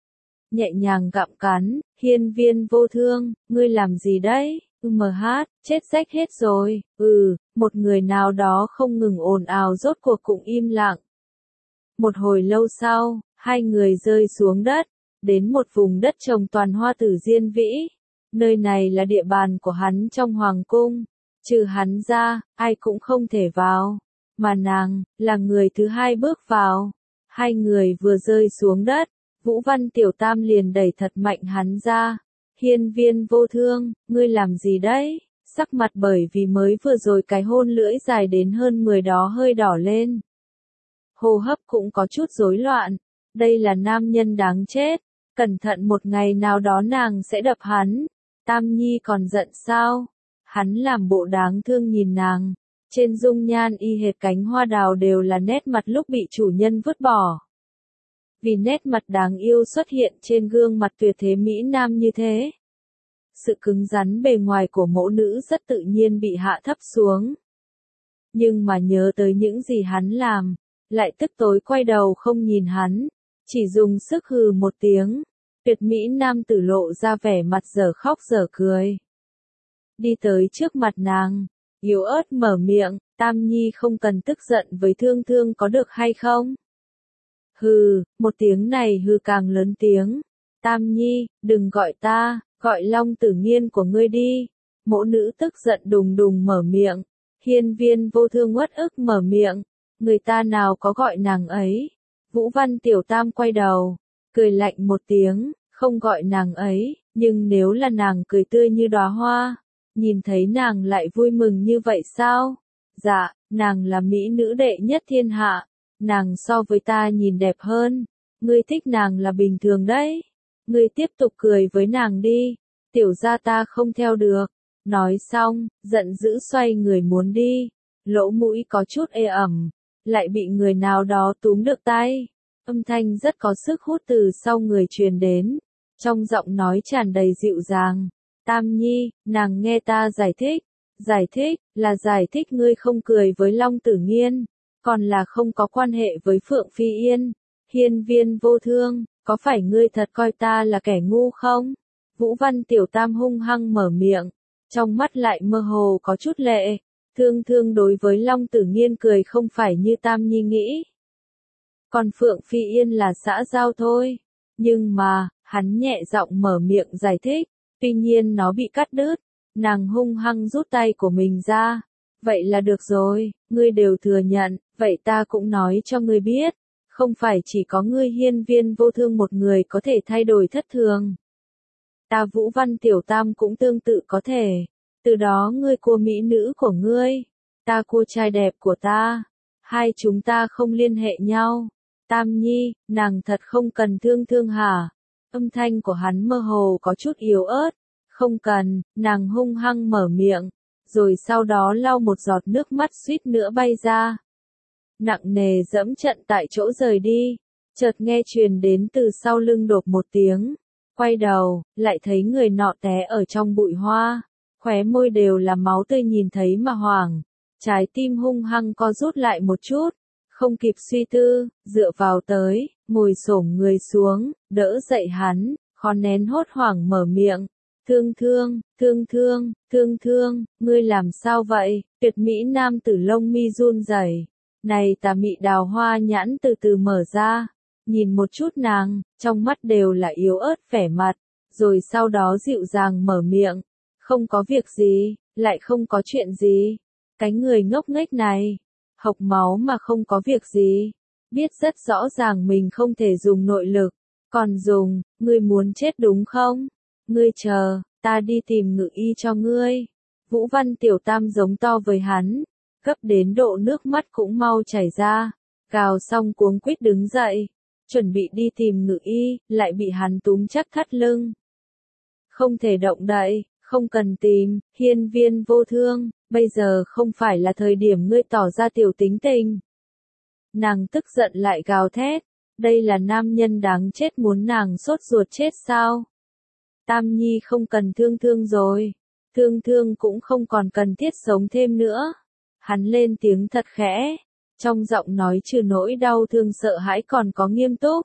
Nhẹ nhàng gặm cắn. Hiên Viên Vô Thương, ngươi làm gì đấy? Mờ hát, chết rách hết rồi. Ừ, một người nào đó không ngừng ồn ào rốt cuộc cũng im lặng. Một hồi lâu sau, hai người rơi xuống đất, đến một vùng đất trồng toàn hoa tử diên vĩ. Nơi này là địa bàn của hắn trong hoàng cung, trừ hắn ra, ai cũng không thể vào, mà nàng, là người thứ hai bước vào. Hai người vừa rơi xuống đất, Vũ Văn Tiểu Tam liền đẩy thật mạnh hắn ra. Hiên Viên Vô Thương, ngươi làm gì đấy? Sắc mặt bởi vì mới vừa rồi cái hôn lưỡi dài đến hơn mười đó hơi đỏ lên. Hô hấp cũng có chút rối loạn. Đây là nam nhân đáng chết. Cẩn thận một ngày nào đó nàng sẽ đập hắn. Tam Nhi còn giận sao? Hắn làm bộ đáng thương nhìn nàng. Trên dung nhan y hệt cánh hoa đào đều là nét mặt lúc bị chủ nhân vứt bỏ. Vì nét mặt đáng yêu xuất hiện trên gương mặt tuyệt thế mỹ nam như thế. Sự cứng rắn bề ngoài của mẫu nữ rất tự nhiên bị hạ thấp xuống. Nhưng mà nhớ tới những gì hắn làm, lại tức tối quay đầu không nhìn hắn, chỉ dùng sức hừ một tiếng. Tuyệt mỹ nam tử lộ ra vẻ mặt dở khóc dở cười. Đi tới trước mặt nàng, yếu ớt mở miệng, Tam Nhi không cần tức giận với Thương Thương có được hay không? Hừ, một tiếng này hừ càng lớn tiếng. Tam Nhi, đừng gọi ta, gọi Long Tử Nghiên của ngươi đi. Mỗ nữ tức giận đùng đùng mở miệng. Hiên Viên Vô Thương uất ức mở miệng. Người ta nào có gọi nàng ấy. Vũ Văn Tiểu Tam quay đầu, cười lạnh một tiếng, không gọi nàng ấy, nhưng nếu là nàng cười tươi như đóa hoa, nhìn thấy nàng lại vui mừng như vậy sao? Dạ, nàng là mỹ nữ đệ nhất thiên hạ. Nàng so với ta nhìn đẹp hơn, ngươi thích nàng là bình thường đấy. Ngươi tiếp tục cười với nàng đi, tiểu gia ta không theo được. Nói xong, giận dữ xoay người muốn đi, lỗ mũi có chút ê ẩm, lại bị người nào đó túm được tay. Âm thanh rất có sức hút từ sau người truyền đến, trong giọng nói tràn đầy dịu dàng. Tam Nhi, nàng nghe ta giải thích, giải thích, là giải thích ngươi không cười với Long Tử Nghiên, còn là không có quan hệ với Phượng Phi Yên. Hiên Viên Vô Thương, có phải ngươi thật coi ta là kẻ ngu không? Vũ Văn Tiểu Tam hung hăng mở miệng, trong mắt lại mơ hồ có chút lệ. Thương Thương đối với Long Tử Nghiên cười không phải như Tam Nhi nghĩ. Còn Phượng Phi Yên là xã giao thôi. Nhưng mà, hắn nhẹ giọng mở miệng giải thích, tuy nhiên nó bị cắt đứt. Nàng hung hăng rút tay của mình ra. Vậy là được rồi, ngươi đều thừa nhận, vậy ta cũng nói cho ngươi biết. Không phải chỉ có ngươi Hiên Viên Vô Thương một người có thể thay đổi thất thường. Ta Vũ Văn Tiểu Tam cũng tương tự có thể. Từ đó ngươi cua mỹ nữ của ngươi, ta cua trai đẹp của ta. Hai chúng ta không liên hệ nhau. Tam Nhi, nàng thật không cần thương thương hả? Âm thanh của hắn mơ hồ có chút yếu ớt. Không cần, nàng hung hăng mở miệng, rồi sau đó lau một giọt nước mắt suýt nữa bay ra. Nặng nề dẫm trận tại chỗ rời đi, chợt nghe truyền đến từ sau lưng đột một tiếng. Quay đầu, lại thấy người nọ té ở trong bụi hoa, khóe môi đều là máu tươi nhìn thấy mà hoảng. Trái tim hung hăng co rút lại một chút, không kịp suy tư, dựa vào tới, ngồi xổm người xuống, đỡ dậy hắn, khó nén hốt hoảng mở miệng. Thương thương, thương thương, thương thương, ngươi làm sao vậy? Tuyệt mỹ nam tử lông mi run rẩy. Này tà mị đào hoa nhãn từ từ mở ra, nhìn một chút nàng, trong mắt đều là yếu ớt vẻ mặt, rồi sau đó dịu dàng mở miệng. Không có việc gì, lại không có chuyện gì. Cái người ngốc nghếch này, hộc máu mà không có việc gì, biết rất rõ ràng mình không thể dùng nội lực, còn dùng, ngươi muốn chết đúng không? Ngươi chờ, ta đi tìm ngự y cho ngươi. Vũ Văn Tiểu Tam giống to với hắn, gấp đến độ nước mắt cũng mau chảy ra, cào xong cuống quýt đứng dậy, chuẩn bị đi tìm ngự y, lại bị hắn túm chắc thắt lưng. Không thể động đậy, không cần tìm, Hiên Viên vô thương, bây giờ không phải là thời điểm ngươi tỏ ra tiểu tính tình. Nàng tức giận lại gào thét, đây là nam nhân đáng chết muốn nàng sốt ruột chết sao? Tam Nhi không cần thương thương rồi, thương thương cũng không còn cần thiết sống thêm nữa. Hắn lên tiếng thật khẽ, trong giọng nói trừ nỗi đau thương sợ hãi còn có nghiêm túc.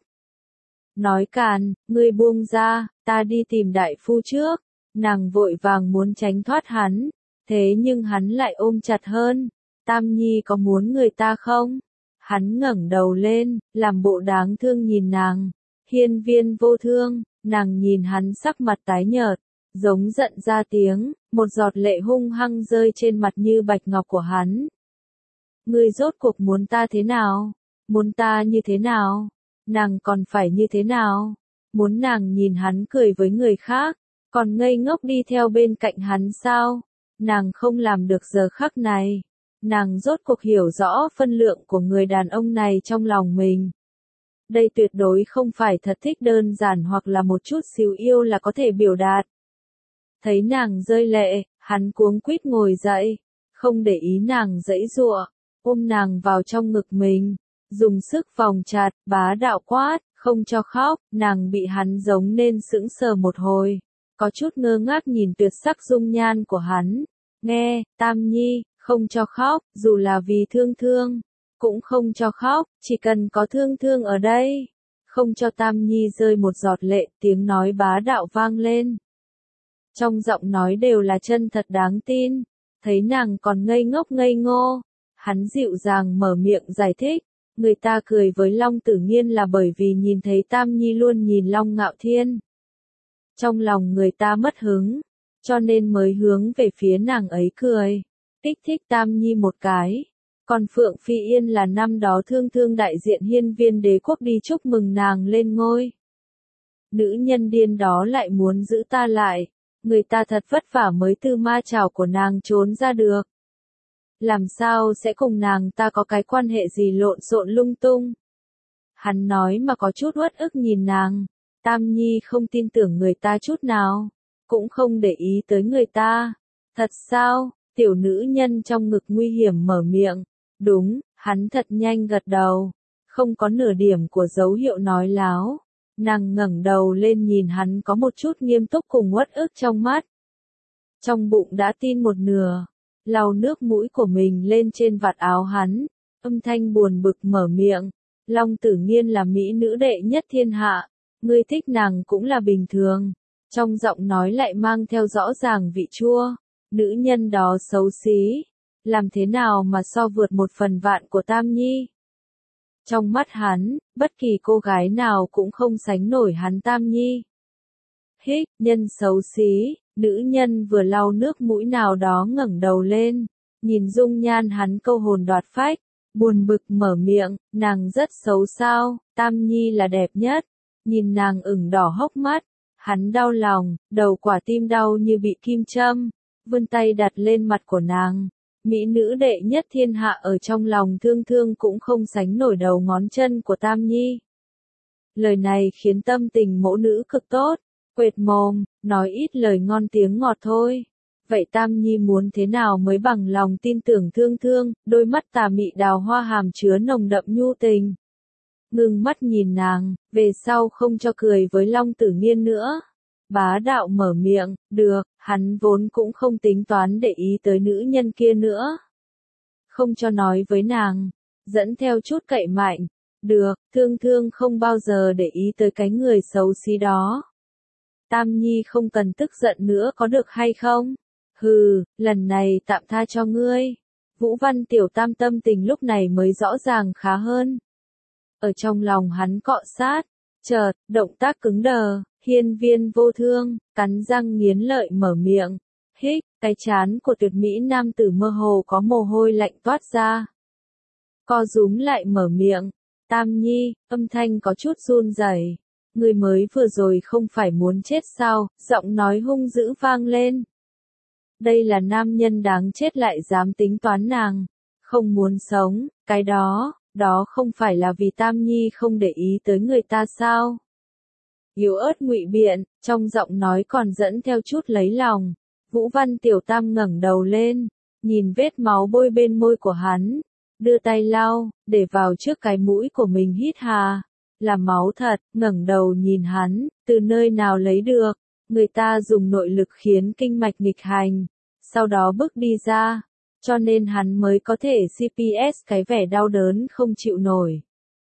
Nói càn, ngươi buông ra, ta đi tìm đại phu trước. Nàng vội vàng muốn tránh thoát hắn, thế nhưng hắn lại ôm chặt hơn. Tam Nhi có muốn người ta không? Hắn ngẩng đầu lên, làm bộ đáng thương nhìn nàng. Hiên Viên vô thương, nàng nhìn hắn sắc mặt tái nhợt, giống giận ra tiếng, một giọt lệ hung hăng rơi trên mặt như bạch ngọc của hắn. Ngươi rốt cuộc muốn ta thế nào? Muốn ta như thế nào? Nàng còn phải như thế nào? Muốn nàng nhìn hắn cười với người khác, còn ngây ngốc đi theo bên cạnh hắn sao? Nàng không làm được giờ khắc này. Nàng rốt cuộc hiểu rõ phân lượng của người đàn ông này trong lòng mình. Đây tuyệt đối không phải thật thích đơn giản hoặc là một chút xíu yêu là có thể biểu đạt. Thấy nàng rơi lệ, hắn cuống quýt ngồi dậy, không để ý nàng giãy giụa, ôm nàng vào trong ngực mình, dùng sức vòng chặt, bá đạo quát, không cho khóc. Nàng bị hắn giống nên sững sờ một hồi, có chút ngơ ngác nhìn tuyệt sắc dung nhan của hắn. Nghe, Tam Nhi, không cho khóc, dù là vì thương thương, cũng không cho khóc, chỉ cần có thương thương ở đây. Không cho Tam Nhi rơi một giọt lệ, tiếng nói bá đạo vang lên. Trong giọng nói đều là chân thật đáng tin, thấy nàng còn ngây ngốc ngây ngô. Hắn dịu dàng mở miệng giải thích, người ta cười với Long Tử Nghiên là bởi vì nhìn thấy Tam Nhi luôn nhìn Long Ngạo Thiên. Trong lòng người ta mất hứng, cho nên mới hướng về phía nàng ấy cười, kích thích Tam Nhi một cái. Còn Phượng Phi Yên là năm đó thương thương đại diện Hiên Viên đế quốc đi chúc mừng nàng lên ngôi. Nữ nhân điên đó lại muốn giữ ta lại, người ta thật vất vả mới từ ma chảo của nàng trốn ra được. Làm sao sẽ cùng nàng ta có cái quan hệ gì lộn xộn lung tung? Hắn nói mà có chút uất ức nhìn nàng. Tam Nhi không tin tưởng người ta chút nào, cũng không để ý tới người ta. Thật sao? Tiểu nữ nhân trong ngực nguy hiểm mở miệng. Đúng, hắn thật nhanh gật đầu, không có nửa điểm của dấu hiệu nói láo. Nàng ngẩng đầu lên nhìn hắn có một chút nghiêm túc cùng uất ức trong mắt. Trong bụng đã tin một nửa, lau nước mũi của mình lên trên vạt áo hắn, âm thanh buồn bực mở miệng. Long Tử Nghiên là mỹ nữ đệ nhất thiên hạ, ngươi thích nàng cũng là bình thường. Trong giọng nói lại mang theo rõ ràng vị chua. Nữ nhân đó xấu xí, làm thế nào mà so vượt một phần vạn của Tam Nhi? Trong mắt hắn, bất kỳ cô gái nào cũng không sánh nổi hắn Tam Nhi. Hích, nhân xấu xí, nữ nhân vừa lau nước mũi nào đó ngẩng đầu lên, nhìn dung nhan hắn câu hồn đoạt phách, buồn bực mở miệng, nàng rất xấu sao? Tam Nhi là đẹp nhất. Nhìn nàng ửng đỏ hốc mắt, hắn đau lòng, đầu quả tim đau như bị kim châm, vươn tay đặt lên mặt của nàng, mỹ nữ đệ nhất thiên hạ ở trong lòng thương thương cũng không sánh nổi đầu ngón chân của Tam Nhi. Lời này khiến tâm tình mẫu nữ cực tốt, quệt mồm, nói ít lời ngon tiếng ngọt thôi. Vậy Tam Nhi muốn thế nào mới bằng lòng tin tưởng thương thương, đôi mắt tà mị đào hoa hàm chứa nồng đậm nhu tình. Ngưng mắt nhìn nàng, về sau không cho cười với Long Tử Nghiên nữa. Bá đạo mở miệng, được, hắn vốn cũng không tính toán để ý tới nữ nhân kia nữa. Không cho nói với nàng, dẫn theo chút cậy mạnh. Được, thương thương không bao giờ để ý tới cái người xấu xí đó. Tam Nhi không cần tức giận nữa có được hay không? Hừ, lần này tạm tha cho ngươi. Vũ Văn Tiểu Tam tâm tình lúc này mới rõ ràng khá hơn. Ở trong lòng hắn cọ sát, chợt, động tác cứng đờ, hiên viên vô thương, cắn răng nghiến lợi mở miệng. Hích, cái trán của tuyệt mỹ nam tử mơ hồ có mồ hôi lạnh toát ra. Co rúm lại mở miệng. Tam Nhi, âm thanh có chút run rẩy. Người mới vừa rồi không phải muốn chết sao, giọng nói hung dữ vang lên. Đây là nam nhân đáng chết lại dám tính toán nàng. Không muốn sống, cái đó, đó không phải là vì Tam Nhi không để ý tới người ta sao? Yếu ớt ngụy biện, trong giọng nói còn dẫn theo chút lấy lòng. Vũ Văn Tiểu Tam ngẩng đầu lên, nhìn vết máu bôi bên môi của hắn. Đưa tay lau, để vào trước cái mũi của mình hít hà. Là máu thật, ngẩng đầu nhìn hắn, từ nơi nào lấy được. Người ta dùng nội lực khiến kinh mạch nghịch hành, sau đó bước đi ra. Cho nên hắn mới có thể xê pê ét cái vẻ đau đớn không chịu nổi.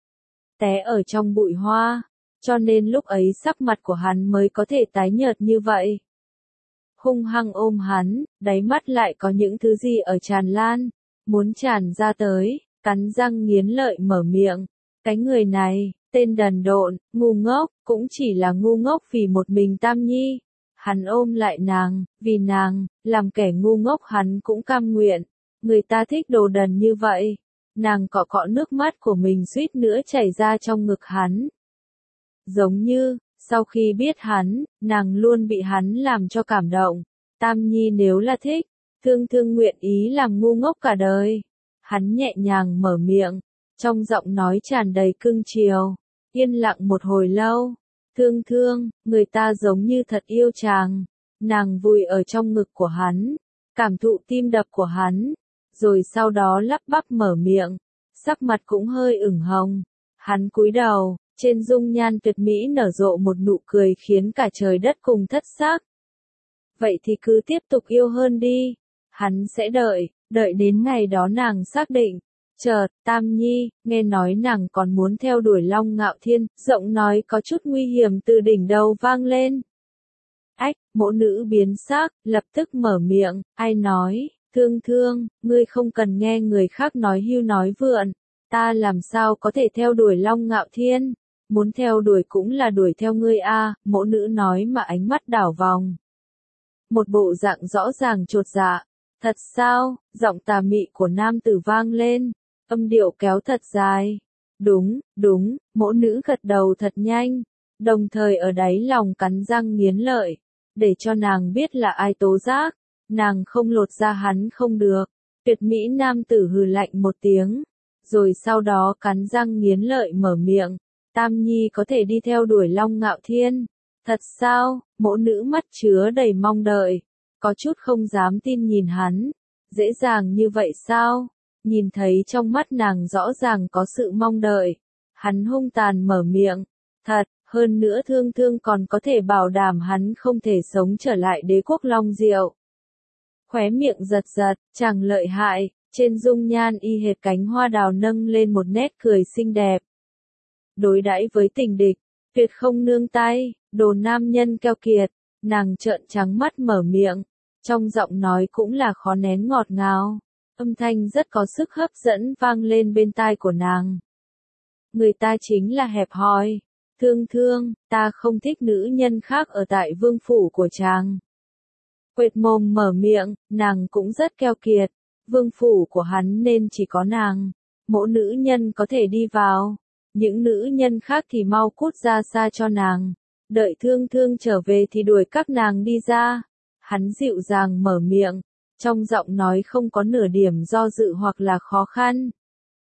Té ở trong bụi hoa, cho nên lúc ấy sắc mặt của hắn mới có thể tái nhợt như vậy. Hung hăng ôm hắn, đáy mắt lại có những thứ gì ở tràn lan. Muốn tràn ra tới, cắn răng nghiến lợi mở miệng. Cái người này, tên đần độn, ngu ngốc, cũng chỉ là ngu ngốc vì một mình Tam Nhi. Hắn ôm lại nàng, vì nàng, làm kẻ ngu ngốc hắn cũng cam nguyện. Người ta thích đồ đần như vậy. Nàng cọ cọ nước mắt của mình suýt nữa chảy ra trong ngực hắn. Giống như, sau khi biết hắn, nàng luôn bị hắn làm cho cảm động. Tam Nhi nếu là thích, thương thương nguyện ý làm ngu ngốc cả đời. Hắn nhẹ nhàng mở miệng, trong giọng nói tràn đầy cưng chiều. Yên lặng một hồi lâu. Thương thương, người ta giống như thật yêu chàng. Nàng vùi ở trong ngực của hắn, cảm thụ tim đập của hắn. Rồi sau đó lắp bắp mở miệng, sắc mặt cũng hơi ửng hồng. Hắn cúi đầu, trên dung nhan tuyệt mỹ nở rộ một nụ cười khiến cả trời đất cùng thất xác. Vậy thì cứ tiếp tục yêu hơn đi. Hắn sẽ đợi, đợi đến ngày đó nàng xác định. Chợt, Tam Nhi, nghe nói nàng còn muốn theo đuổi Long Ngạo Thiên, giọng nói có chút nguy hiểm từ đỉnh đầu vang lên. Ách, mẫu nữ biến sắc, lập tức mở miệng, ai nói, thương thương, ngươi không cần nghe người khác nói hưu nói vượn, ta làm sao có thể theo đuổi Long Ngạo Thiên, muốn theo đuổi cũng là đuổi theo ngươi a, mẫu nữ nói mà ánh mắt đảo vòng. Một bộ dạng rõ ràng chột dạ, thật sao, giọng tà mị của nam tử vang lên, âm điệu kéo thật dài. Đúng, đúng, mẫu nữ gật đầu thật nhanh, đồng thời ở đáy lòng cắn răng nghiến lợi, để cho nàng biết là ai tố giác, nàng không lột ra hắn không được. Tuyệt mỹ nam tử hừ lạnh một tiếng, rồi sau đó cắn răng nghiến lợi mở miệng, Tam Nhi có thể đi theo đuổi Long Ngạo Thiên. Thật sao, mẫu nữ mắt chứa đầy mong đợi, có chút không dám tin nhìn hắn, dễ dàng như vậy sao? Nhìn thấy trong mắt nàng rõ ràng có sự mong đợi, hắn hung tàn mở miệng, thật, hơn nữa thương thương còn có thể bảo đảm hắn không thể sống trở lại đế quốc Long Diệu. Khóe miệng giật giật, chàng lợi hại, trên dung nhan y hệt cánh hoa đào nâng lên một nét cười xinh đẹp. Đối đãi với tình địch, tuyệt không nương tay, đồ nam nhân keo kiệt, nàng trợn trắng mắt mở miệng, trong giọng nói cũng là khó nén ngọt ngào. Âm thanh rất có sức hấp dẫn vang lên bên tai của nàng. Người ta chính là hẹp hòi. Thương thương, ta không thích nữ nhân khác ở tại vương phủ của chàng. Quệt mồm mở miệng, nàng cũng rất keo kiệt. Vương phủ của hắn nên chỉ có nàng. Mỗi nữ nhân có thể đi vào. Những nữ nhân khác thì mau cút ra xa cho nàng. Đợi thương thương trở về thì đuổi các nàng đi ra. Hắn dịu dàng mở miệng. trong giọng nói không có nửa điểm do dự hoặc là khó khăn.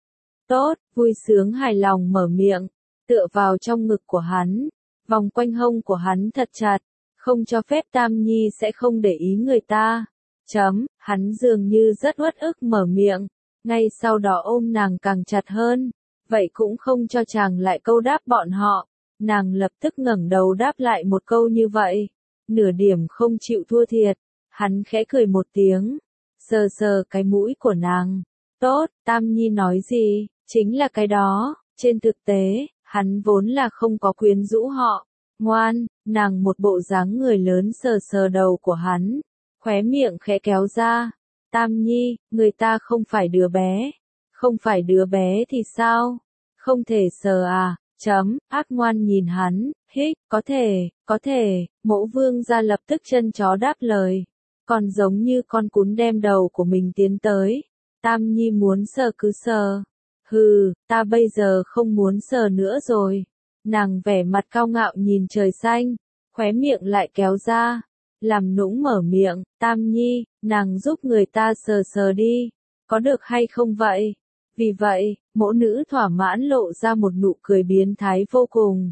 Tốt, vui sướng hài lòng mở miệng, tựa vào trong ngực của hắn, vòng quanh hông của hắn thật chặt, không cho phép Tam Nhi sẽ không để ý người ta. Chấm, hắn dường như rất uất ức mở miệng, ngay sau đó ôm nàng càng chặt hơn, vậy cũng không cho chàng lại câu đáp bọn họ. Nàng lập tức ngẩng đầu đáp lại một câu như vậy, nửa điểm không chịu thua thiệt. Hắn khẽ cười một tiếng, sờ sờ cái mũi của nàng. Tốt, Tam Nhi nói gì, chính là cái đó. Trên thực tế, hắn vốn là không có quyến rũ họ. Ngoan, nàng một bộ dáng người lớn sờ sờ đầu của hắn, khóe miệng khẽ kéo ra. Tam Nhi, người ta không phải đứa bé. Không phải đứa bé thì sao? Không thể sờ à? Chấm, ác ngoan nhìn hắn, hích, có thể, có thể. Mẫu vương gia lập tức chân chó đáp lời, còn giống như con cún đem đầu của mình tiến tới. Tam Nhi muốn sờ cứ sờ. Hừ, ta bây giờ không muốn sờ nữa rồi. Nàng vẻ mặt cao ngạo nhìn trời xanh, khóe miệng lại kéo ra, làm nũng mở miệng. Tam Nhi, nàng giúp người ta sờ sờ đi, có được hay không vậy? Vì vậy, mẫu nữ thỏa mãn lộ ra một nụ cười biến thái vô cùng.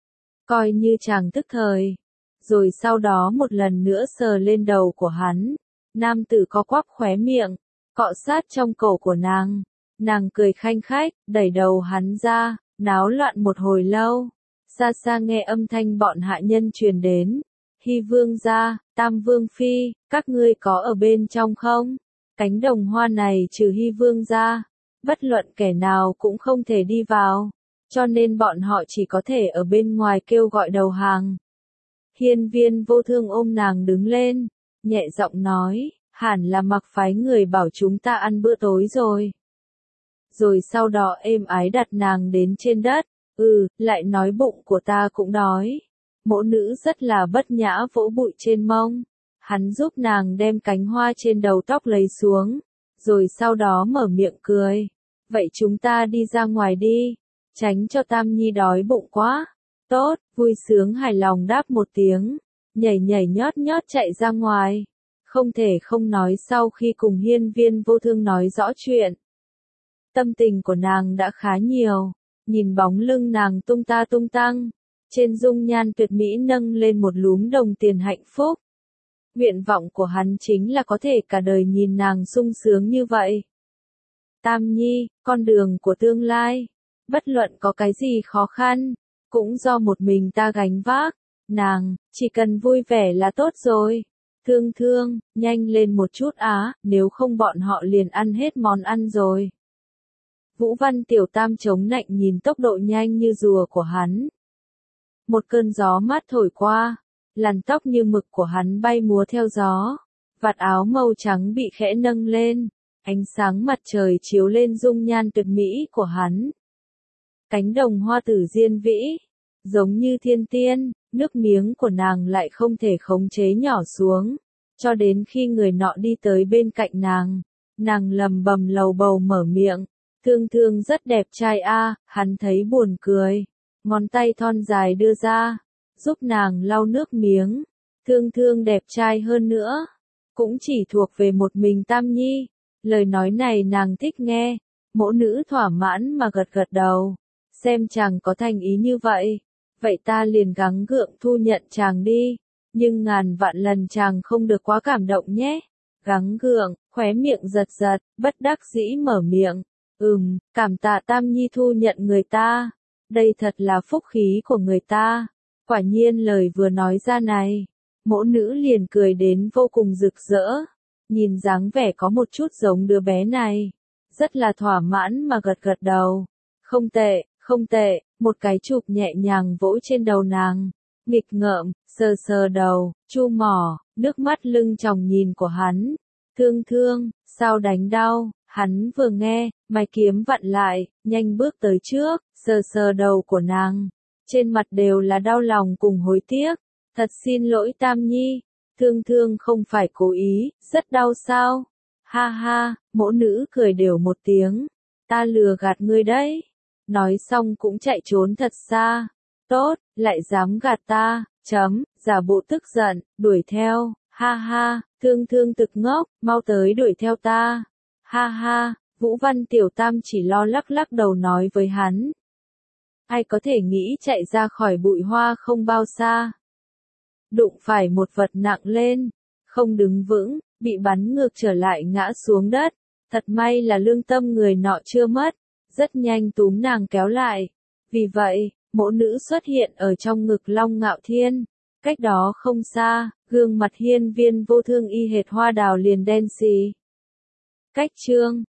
Coi như chàng tức thời. Rồi sau đó một lần nữa sờ lên đầu của hắn. Nam tử có quắp khóe miệng, cọ sát trong cổ của nàng. Nàng cười khanh khách, đẩy đầu hắn ra, náo loạn một hồi lâu. Xa xa nghe âm thanh bọn hạ nhân truyền đến. Hy vương gia, Tam vương phi, các ngươi có ở bên trong không? Cánh đồng hoa này trừ Hy vương gia, bất luận kẻ nào cũng không thể đi vào, cho nên bọn họ chỉ có thể ở bên ngoài kêu gọi đầu hàng. Hiên Viên Vô Thương ôm nàng đứng lên, nhẹ giọng nói, hẳn là Mặc phái người bảo chúng ta ăn bữa tối rồi. Rồi sau đó êm ái đặt nàng đến trên đất, ừ, lại nói bụng của ta cũng đói. Mẫu nữ rất là bất nhã vỗ bụi trên mông, hắn giúp nàng đem cánh hoa trên đầu tóc lấy xuống, rồi sau đó mở miệng cười. Vậy chúng ta đi ra ngoài đi, tránh cho Tam Nhi đói bụng quá. Tốt, vui sướng hài lòng đáp một tiếng, nhảy nhảy nhót nhót chạy ra ngoài. Không thể không nói sau khi cùng Hiên Viên Vô Thương nói rõ chuyện, tâm tình của nàng đã khá nhiều, nhìn bóng lưng nàng tung ta tung tăng, trên dung nhan tuyệt mỹ nâng lên một lúm đồng tiền hạnh phúc. Nguyện vọng của hắn chính là có thể cả đời nhìn nàng sung sướng như vậy. Tam Nhi, con đường của tương lai, bất luận có cái gì khó khăn, cũng do một mình ta gánh vác. Nàng, chỉ cần vui vẻ là tốt rồi. Thương thương, nhanh lên một chút á, nếu không bọn họ liền ăn hết món ăn rồi. Vũ Văn Tiểu Tam chống nạnh nhìn tốc độ nhanh như rùa của hắn. Một cơn gió mát thổi qua, làn tóc như mực của hắn bay múa theo gió, vạt áo màu trắng bị khẽ nâng lên, ánh sáng mặt trời chiếu lên dung nhan tuyệt mỹ của hắn. Cánh đồng hoa tử diên vĩ, giống như thiên tiên, nước miếng của nàng lại không thể khống chế nhỏ xuống, cho đến khi người nọ đi tới bên cạnh nàng, nàng lầm bầm lầu bầu mở miệng, thương thương rất đẹp trai a. Hắn thấy buồn cười, ngón tay thon dài đưa ra, giúp nàng lau nước miếng. Thương thương đẹp trai hơn nữa, cũng chỉ thuộc về một mình Tam Nhi. Lời nói này nàng thích nghe, mẫu nữ thỏa mãn mà gật gật đầu, xem chàng có thành ý như vậy, vậy ta liền gắng gượng thu nhận chàng đi, nhưng ngàn vạn lần chàng không được quá cảm động nhé. Gắng gượng, khóe miệng giật giật, bất đắc dĩ mở miệng, ừm, cảm tạ Tam Nhi thu nhận người ta, đây thật là phúc khí của người ta. Quả nhiên lời vừa nói ra này, mẫu nữ liền cười đến vô cùng rực rỡ, nhìn dáng vẻ có một chút giống đứa bé này, rất là thỏa mãn mà gật gật đầu. Không tệ, không tệ, một cái chụp nhẹ nhàng vỗ trên đầu nàng, nghịch ngợm, sờ sờ đầu, chu mỏ, nước mắt lưng tròng nhìn của hắn. Thương thương, sao đánh đau? Hắn vừa nghe, mày kiếm vặn lại, nhanh bước tới trước, sờ sờ đầu của nàng. Trên mặt đều là đau lòng cùng hối tiếc. Thật xin lỗi Tam Nhi, thương thương không phải cố ý, rất đau sao? Ha ha, mẫu nữ cười đều một tiếng. Ta lừa gạt ngươi đấy. Nói xong cũng chạy trốn thật xa. Tốt, lại dám gạt ta, chấm, giả bộ tức giận, đuổi theo. Ha ha, thương thương thực ngốc, mau tới đuổi theo ta. Ha ha, Vũ Văn Tiểu Tam chỉ lo lắc lắc đầu nói với hắn. Ai có thể nghĩ chạy ra khỏi bụi hoa không bao xa. Đụng phải một vật nặng lên, không đứng vững, bị bắn ngược trở lại ngã xuống đất. Thật may là lương tâm người nọ chưa mất, rất nhanh túm nàng kéo lại. Vì vậy, mộ nữ xuất hiện ở trong ngực Long Ngạo Thiên. Cách đó không xa, gương mặt hiên viên vô thương y hệt hoa đào liền đen xì. Cách chương